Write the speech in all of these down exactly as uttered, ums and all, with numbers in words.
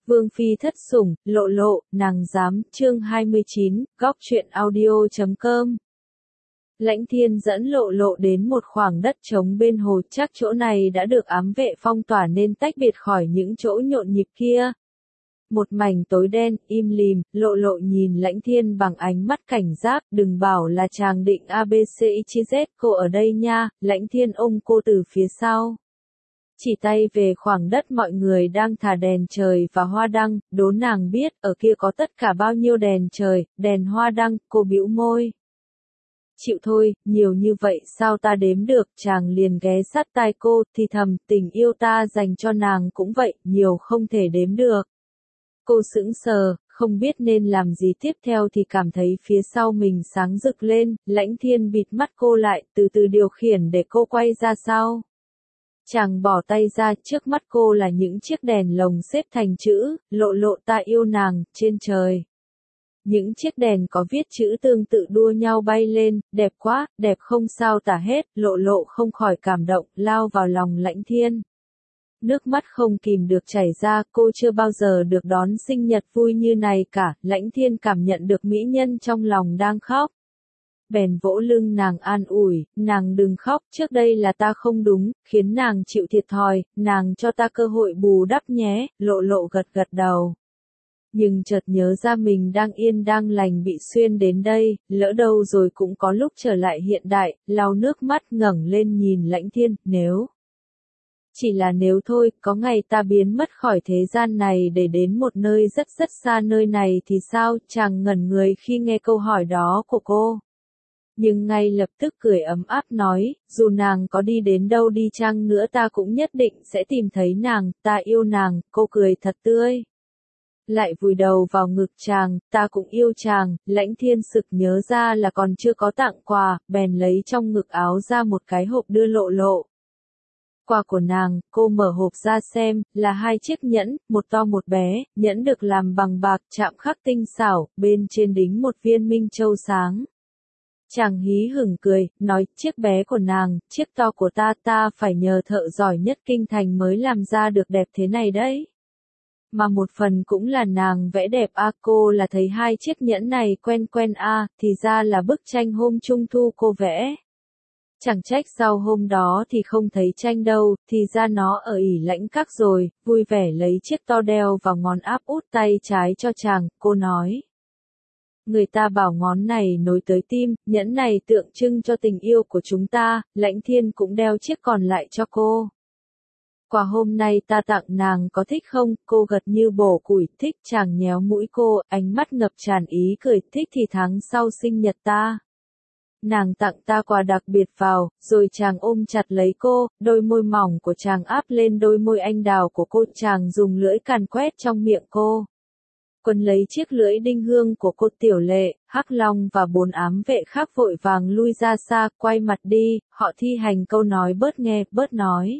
Vương phi thất sủng, lộ lộ, nàng dám, chương hai mươi chín, góc truyện audio chấm com. Lãnh Thiên dẫn lộ lộ đến một khoảng đất trống bên hồ, chắc chỗ này đã được ám vệ phong tỏa nên tách biệt khỏi những chỗ nhộn nhịp kia. Một mảnh tối đen, im lìm, lộ lộ nhìn Lãnh Thiên bằng ánh mắt cảnh giác, đừng bảo là chàng định a bê xê i Z, cô ở đây nha. Lãnh Thiên ôm cô từ phía sau. Chỉ tay về khoảng đất mọi người đang thả đèn trời và hoa đăng, đố nàng biết ở kia có tất cả bao nhiêu đèn trời, đèn hoa đăng. Cô bĩu môi. Chịu thôi, nhiều như vậy sao ta đếm được. Chàng liền ghé sát tai cô, thì thầm, tình yêu ta dành cho nàng cũng vậy, nhiều không thể đếm được. Cô sững sờ, không biết nên làm gì tiếp theo thì cảm thấy phía sau mình sáng rực lên. Lãnh Thiên bịt mắt cô lại, từ từ điều khiển để cô quay ra sau. Chàng bỏ tay ra, trước mắt cô là những chiếc đèn lồng xếp thành chữ, lộ lộ ta yêu nàng, trên trời. Những chiếc đèn có viết chữ tương tự đua nhau bay lên, đẹp quá, đẹp không sao tả hết. Lộ lộ không khỏi cảm động, lao vào lòng Lãnh Thiên. Nước mắt không kìm được chảy ra, cô chưa bao giờ được đón sinh nhật vui như này cả. Lãnh Thiên cảm nhận được mỹ nhân trong lòng đang khóc. Bèn vỗ lưng nàng an ủi, nàng đừng khóc, trước đây là ta không đúng, khiến nàng chịu thiệt thòi, nàng cho ta cơ hội bù đắp nhé. Lộ lộ gật gật đầu. Nhưng chợt nhớ ra mình đang yên đang lành bị xuyên đến đây, lỡ đâu rồi cũng có lúc trở lại hiện đại, lau nước mắt ngẩng lên nhìn Lãnh Thiên, nếu. Chỉ là nếu thôi, có ngày ta biến mất khỏi thế gian này để đến một nơi rất rất xa nơi này thì sao? Chàng ngẩn người khi nghe câu hỏi đó của cô. Nhưng ngay lập tức cười ấm áp nói, dù nàng có đi đến đâu đi chăng nữa ta cũng nhất định sẽ tìm thấy nàng, ta yêu nàng. Cô cười thật tươi. Lại vùi đầu vào ngực chàng, ta cũng yêu chàng. Lãnh Thiên sực nhớ ra là còn chưa có tặng quà, bèn lấy trong ngực áo ra một cái hộp đưa lộ lộ. Quà của nàng, cô mở hộp ra xem, là hai chiếc nhẫn, một to một bé, nhẫn được làm bằng bạc chạm khắc tinh xảo, bên trên đính một viên minh châu sáng. Chàng hí hửng cười, nói, chiếc bé của nàng, chiếc to của ta, ta phải nhờ thợ giỏi nhất kinh thành mới làm ra được đẹp thế này đấy. Mà một phần cũng là nàng vẽ đẹp a. Cô là thấy hai chiếc nhẫn này quen quen a, thì ra là bức tranh hôm trung thu cô vẽ. Chẳng trách sau hôm đó thì không thấy tranh đâu, thì ra nó ở ỉ Lãnh Các rồi. Vui vẻ lấy chiếc to đeo vào ngón áp út tay trái cho chàng, cô nói. Người ta bảo ngón này nối tới tim, nhẫn này tượng trưng cho tình yêu của chúng ta. Lãnh Thiên cũng đeo chiếc còn lại cho cô. Quà hôm nay ta tặng nàng có thích không? Cô gật như bổ củi, thích. Chàng nhéo mũi cô, ánh mắt ngập tràn ý cười, thích thì tháng sau sinh nhật ta. Nàng tặng ta quà đặc biệt vào, rồi chàng ôm chặt lấy cô, đôi môi mỏng của chàng áp lên đôi môi anh đào của cô, chàng dùng lưỡi càn quét trong miệng cô. Quân lấy chiếc lưỡi đinh hương của cô. Tiểu Lệ, Hắc Long và bốn ám vệ khác vội vàng lui ra xa, quay mặt đi, họ thi hành câu nói bớt nghe, bớt nói.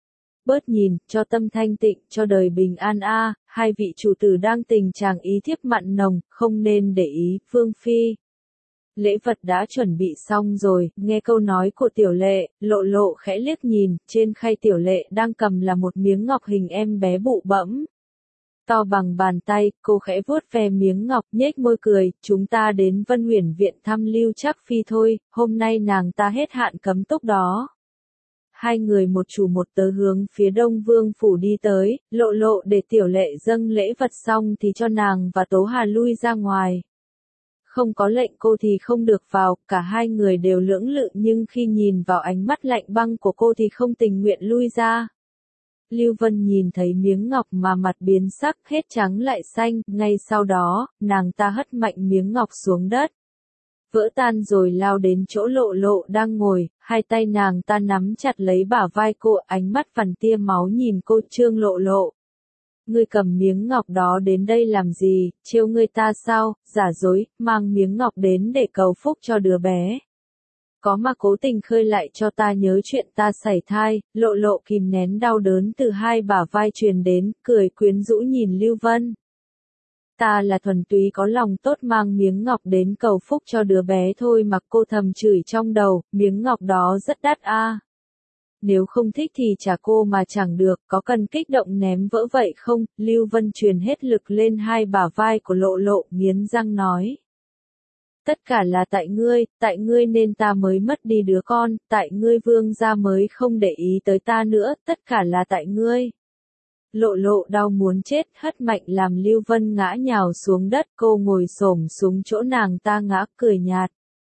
Bớt nhìn, cho tâm thanh tịnh, cho đời bình an a. Hai vị chủ tử đang tình chàng ý thiếp mặn nồng, không nên để ý. Vương phi. Lễ vật đã chuẩn bị xong rồi. Nghe câu nói của Tiểu Lệ, lộ lộ khẽ liếc nhìn, trên khay Tiểu Lệ đang cầm là một miếng ngọc hình em bé bụ bẫm. To bằng bàn tay, cô khẽ vuốt ve miếng ngọc, nhếch môi cười, chúng ta đến Vân Huyền viện thăm Lưu Trác Phi thôi, hôm nay nàng ta hết hạn cấm túc đó. Hai người một chủ một tớ hướng phía Đông Vương phủ đi tới, lộ lộ để Tiểu Lệ dâng lễ vật xong thì cho nàng và Tố Hà lui ra ngoài. Không có lệnh cô thì không được vào, cả hai người đều lưỡng lự nhưng khi nhìn vào ánh mắt lạnh băng của cô thì không tình nguyện lui ra. Lưu Vân nhìn thấy miếng ngọc mà mặt biến sắc, hết trắng lại xanh, ngay sau đó, nàng ta hất mạnh miếng ngọc xuống đất. Vỡ tan rồi lao đến chỗ lộ lộ đang ngồi, hai tay nàng ta nắm chặt lấy bả vai cô, ánh mắt phằn tia máu nhìn cô. Trương Lộ Lộ. Ngươi cầm miếng ngọc đó đến đây làm gì, trêu ngươi ta sao? Giả dối, mang miếng ngọc đến để cầu phúc cho đứa bé. Có mà cố tình khơi lại cho ta nhớ chuyện ta sảy thai. Lộ lộ kìm nén đau đớn từ hai bả vai truyền đến, cười quyến rũ nhìn Lưu Vân. Ta là thuần túy có lòng tốt mang miếng ngọc đến cầu phúc cho đứa bé thôi mà. Cô thầm chửi trong đầu, miếng ngọc đó rất đắt a. Nếu không thích thì trả cô mà chẳng được, có cần kích động ném vỡ vậy không? Lưu Vân truyền hết lực lên hai bả vai của Lộ Lộ, nghiến răng nói. Tất cả là tại ngươi, tại ngươi nên ta mới mất đi đứa con, tại ngươi Vương gia mới không để ý tới ta nữa, tất cả là tại ngươi. Lộ Lộ đau muốn chết, hất mạnh làm Lưu Vân ngã nhào xuống đất, cô ngồi xổm xuống chỗ nàng ta ngã cười nhạt.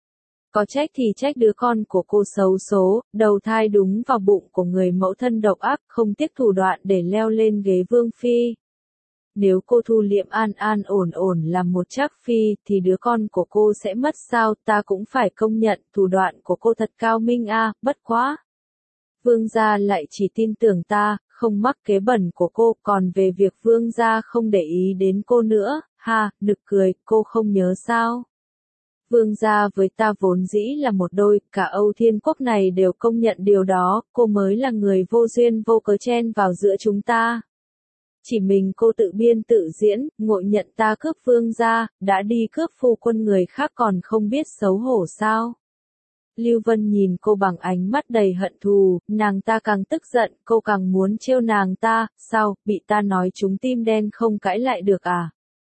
Có trách thì trách đứa con của cô xấu số, đầu thai đúng vào bụng của người mẫu thân độc ác, không tiếc thủ đoạn để leo lên ghế vương phi. Nếu cô thu liệm an an ổn ổn làm một trác phi, thì đứa con của cô sẽ mất sao, ta cũng phải công nhận, thủ đoạn của cô thật cao minh a, à, bất quá. Vương gia lại chỉ tin tưởng ta, không mắc kế bẩn của cô, còn về việc vương gia không để ý đến cô nữa, ha, nực cười, cô không nhớ sao. Vương gia với ta vốn dĩ là một đôi, cả Âu Thiên Quốc này đều công nhận điều đó, cô mới là người vô duyên vô cớ chen vào giữa chúng ta. Chỉ mình cô tự biên tự diễn, ngộ nhận ta cướp vương gia, đã đi cướp phu quân người khác còn không biết xấu hổ sao. Lưu Vân nhìn cô bằng ánh mắt đầy hận thù, nàng ta càng tức giận, cô càng muốn trêu nàng ta, sao, bị ta nói trúng tim đen không cãi lại được à?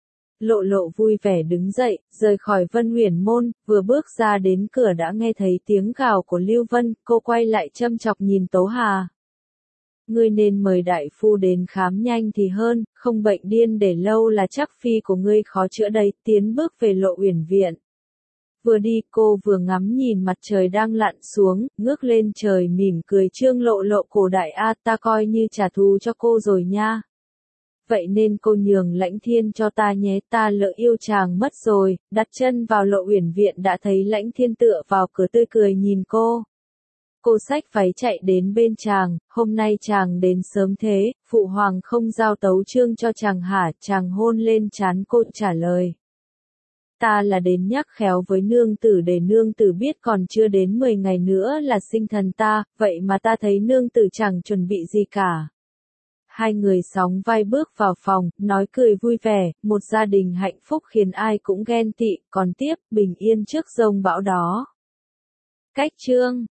Lộ Lộ vui vẻ đứng dậy, rời khỏi Vân Huyền môn, vừa bước ra đến cửa đã nghe thấy tiếng gào của Lưu Vân, cô quay lại châm chọc nhìn Tố Hà. Ngươi nên mời đại phu đến khám nhanh thì hơn, không bệnh điên để lâu là chắc phi của ngươi khó chữa đây, tiến bước về Lộ Uyển viện. Vừa đi cô vừa ngắm nhìn mặt trời đang lặn xuống, ngước lên trời mỉm cười trương Lộ Lộ cổ đại a, ta coi như trả thù cho cô rồi nha. Vậy nên cô nhường Lãnh Thiên cho ta nhé, ta lỡ yêu chàng mất rồi. Đặt chân vào Lộ Uyển viện đã thấy Lãnh Thiên tựa vào cửa tươi cười nhìn cô. Cô xách váy chạy đến bên chàng, hôm nay chàng đến sớm thế, phụ hoàng không giao tấu chương cho chàng hả? Chàng hôn lên trán cô trả lời. Ta là đến nhắc khéo với nương tử để nương tử biết còn chưa đến mười ngày nữa là sinh thần ta, vậy mà ta thấy nương tử chẳng chuẩn bị gì cả. Hai người sóng vai bước vào phòng, nói cười vui vẻ, một gia đình hạnh phúc khiến ai cũng ghen tị, còn tiếp, bình yên trước giông bão đó. Cách chương